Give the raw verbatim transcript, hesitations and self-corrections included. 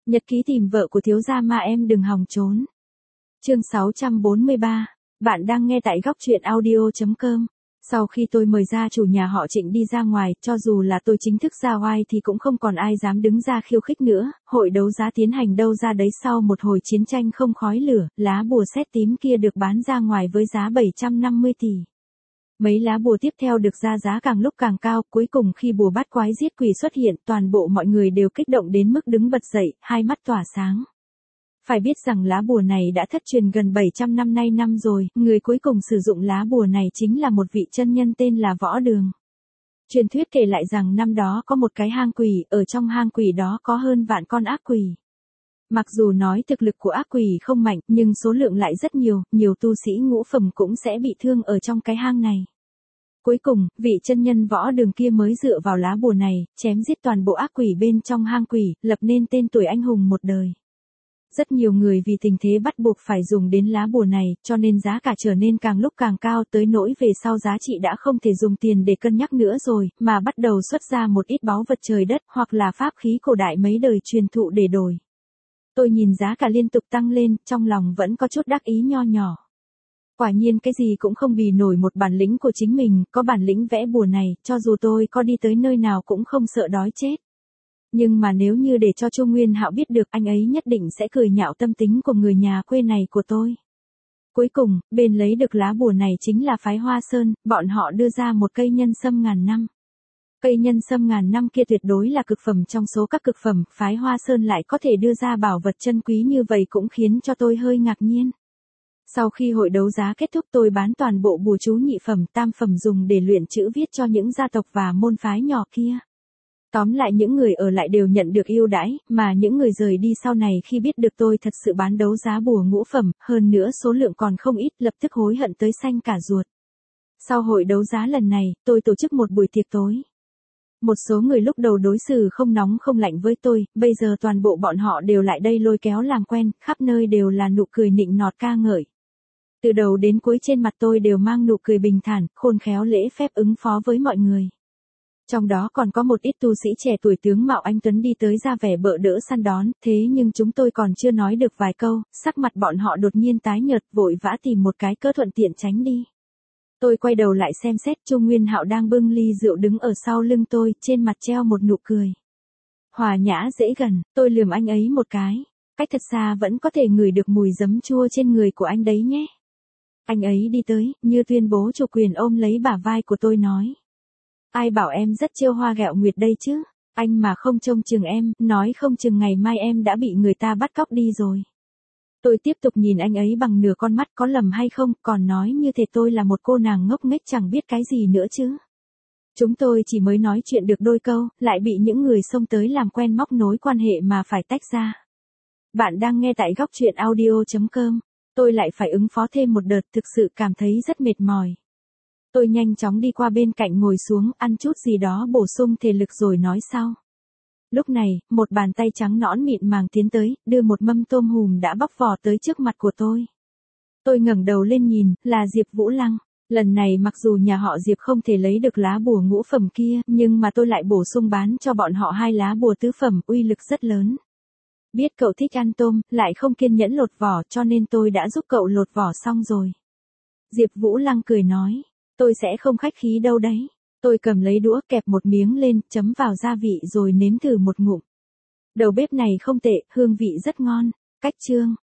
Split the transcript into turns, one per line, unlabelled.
Nhật ký tìm vợ của thiếu gia mà em đừng hòng trốn. Chương sáu trăm bốn mươi ba, bạn đang nghe tại góc truyện audio chấm com. Sau khi tôi mời gia chủ nhà họ Trịnh đi ra ngoài, cho dù là tôi chính thức ra oai thì cũng không còn ai dám đứng ra khiêu khích nữa, hội đấu giá tiến hành đâu ra đấy sau một hồi chiến tranh không khói lửa, lá bùa sét tím kia được bán ra ngoài với giá bảy trăm năm mươi tỷ. Mấy lá bùa tiếp theo được ra giá càng lúc càng cao, cuối cùng khi bùa bắt quái giết quỷ xuất hiện, toàn bộ mọi người đều kích động đến mức đứng bật dậy, hai mắt tỏa sáng. Phải biết rằng lá bùa này đã thất truyền gần bảy trăm năm nay năm rồi, người cuối cùng sử dụng lá bùa này chính là một vị chân nhân tên là Võ Đường. Truyền thuyết kể lại rằng năm đó có một cái hang quỷ, ở trong hang quỷ đó có hơn vạn con ác quỷ. Mặc dù nói thực lực của ác quỷ không mạnh, nhưng số lượng lại rất nhiều, nhiều tu sĩ ngũ phẩm cũng sẽ bị thương ở trong cái hang này. Cuối cùng, vị chân nhân Võ Đường kia mới dựa vào lá bùa này, chém giết toàn bộ ác quỷ bên trong hang quỷ, lập nên tên tuổi anh hùng một đời. Rất nhiều người vì tình thế bắt buộc phải dùng đến lá bùa này, cho nên giá cả trở nên càng lúc càng cao, tới nỗi về sau giá trị đã không thể dùng tiền để cân nhắc nữa rồi, mà bắt đầu xuất ra một ít báu vật trời đất hoặc là pháp khí cổ đại mấy đời truyền thụ để đổi. Tôi nhìn giá cả liên tục tăng lên, trong lòng vẫn có chút đắc ý nho nhỏ. Quả nhiên cái gì cũng không bì nổi một bản lĩnh của chính mình, có bản lĩnh vẽ bùa này, cho dù tôi có đi tới nơi nào cũng không sợ đói chết. Nhưng mà nếu như để cho Chu Nguyên Hạo biết được, anh ấy nhất định sẽ cười nhạo tâm tính của người nhà quê này của tôi. Cuối cùng, bên lấy được lá bùa này chính là phái Hoa Sơn, bọn họ đưa ra một cây nhân sâm ngàn năm. Cây nhân sâm ngàn năm kia tuyệt đối là cực phẩm trong số các cực phẩm, phái Hoa Sơn lại có thể đưa ra bảo vật chân quý như vậy cũng khiến cho tôi hơi ngạc nhiên. Sau khi hội đấu giá kết thúc, tôi bán toàn bộ bùa chú nhị phẩm, tam phẩm dùng để luyện chữ viết cho những gia tộc và môn phái nhỏ kia. Tóm lại những người ở lại đều nhận được ưu đãi, mà những người rời đi sau này khi biết được tôi thật sự bán đấu giá bùa ngũ phẩm, hơn nữa số lượng còn không ít, lập tức hối hận tới xanh cả ruột. Sau hội đấu giá lần này, tôi tổ chức một buổi tiệc tối. Một số người lúc đầu đối xử không nóng không lạnh với tôi, bây giờ toàn bộ bọn họ đều lại đây lôi kéo làm quen, khắp nơi đều là nụ cười nịnh nọt ca ngợi. Từ đầu đến cuối trên mặt tôi đều mang nụ cười bình thản, khôn khéo lễ phép ứng phó với mọi người. Trong đó còn có một ít tu sĩ trẻ tuổi tướng mạo anh tuấn đi tới ra vẻ bợ đỡ săn đón, thế nhưng chúng tôi còn chưa nói được vài câu, sắc mặt bọn họ đột nhiên tái nhợt, vội vã tìm một cái cớ thuận tiện tránh đi. Tôi quay đầu lại xem xét, Chu Nguyên Hạo đang bưng ly rượu đứng ở sau lưng tôi, trên mặt treo một nụ cười hòa nhã dễ gần. Tôi lườm anh ấy một cái, cách thật xa vẫn có thể ngửi được mùi giấm chua trên người của anh đấy nhé. Anh ấy đi tới, như tuyên bố chủ quyền, ôm lấy bả vai của tôi nói: ai bảo em rất trêu hoa ghẹo nguyệt đây chứ, anh mà không trông chừng em, nói không chừng ngày mai em đã bị người ta bắt cóc đi rồi. Tôi tiếp tục nhìn anh ấy bằng nửa con mắt, có lầm hay không, còn nói như thế tôi là một cô nàng ngốc nghếch chẳng biết cái gì nữa chứ. Chúng tôi chỉ mới nói chuyện được đôi câu, lại bị những người xông tới làm quen móc nối quan hệ mà phải tách ra. Bạn đang nghe tại góc truyện audio chấm com, tôi lại phải ứng phó thêm một đợt, thực sự cảm thấy rất mệt mỏi. Tôi nhanh chóng đi qua bên cạnh ngồi xuống, ăn chút gì đó bổ sung thể lực rồi nói sau. Lúc này, một bàn tay trắng nõn mịn màng tiến tới, đưa một mâm tôm hùm đã bóc vỏ tới trước mặt của tôi. Tôi ngẩng đầu lên nhìn, là Diệp Vũ Lăng. Lần này mặc dù nhà họ Diệp không thể lấy được lá bùa ngũ phẩm kia, nhưng mà tôi lại bổ sung bán cho bọn họ hai lá bùa tứ phẩm, uy lực rất lớn. Biết cậu thích ăn tôm, lại không kiên nhẫn lột vỏ, cho nên tôi đã giúp cậu lột vỏ xong rồi. Diệp Vũ Lăng cười nói: tôi sẽ không khách khí đâu đấy. Tôi cầm lấy đũa, kẹp một miếng lên, chấm vào gia vị rồi nếm thử một ngụm. Đầu bếp này không tệ, hương vị rất ngon. Cách chương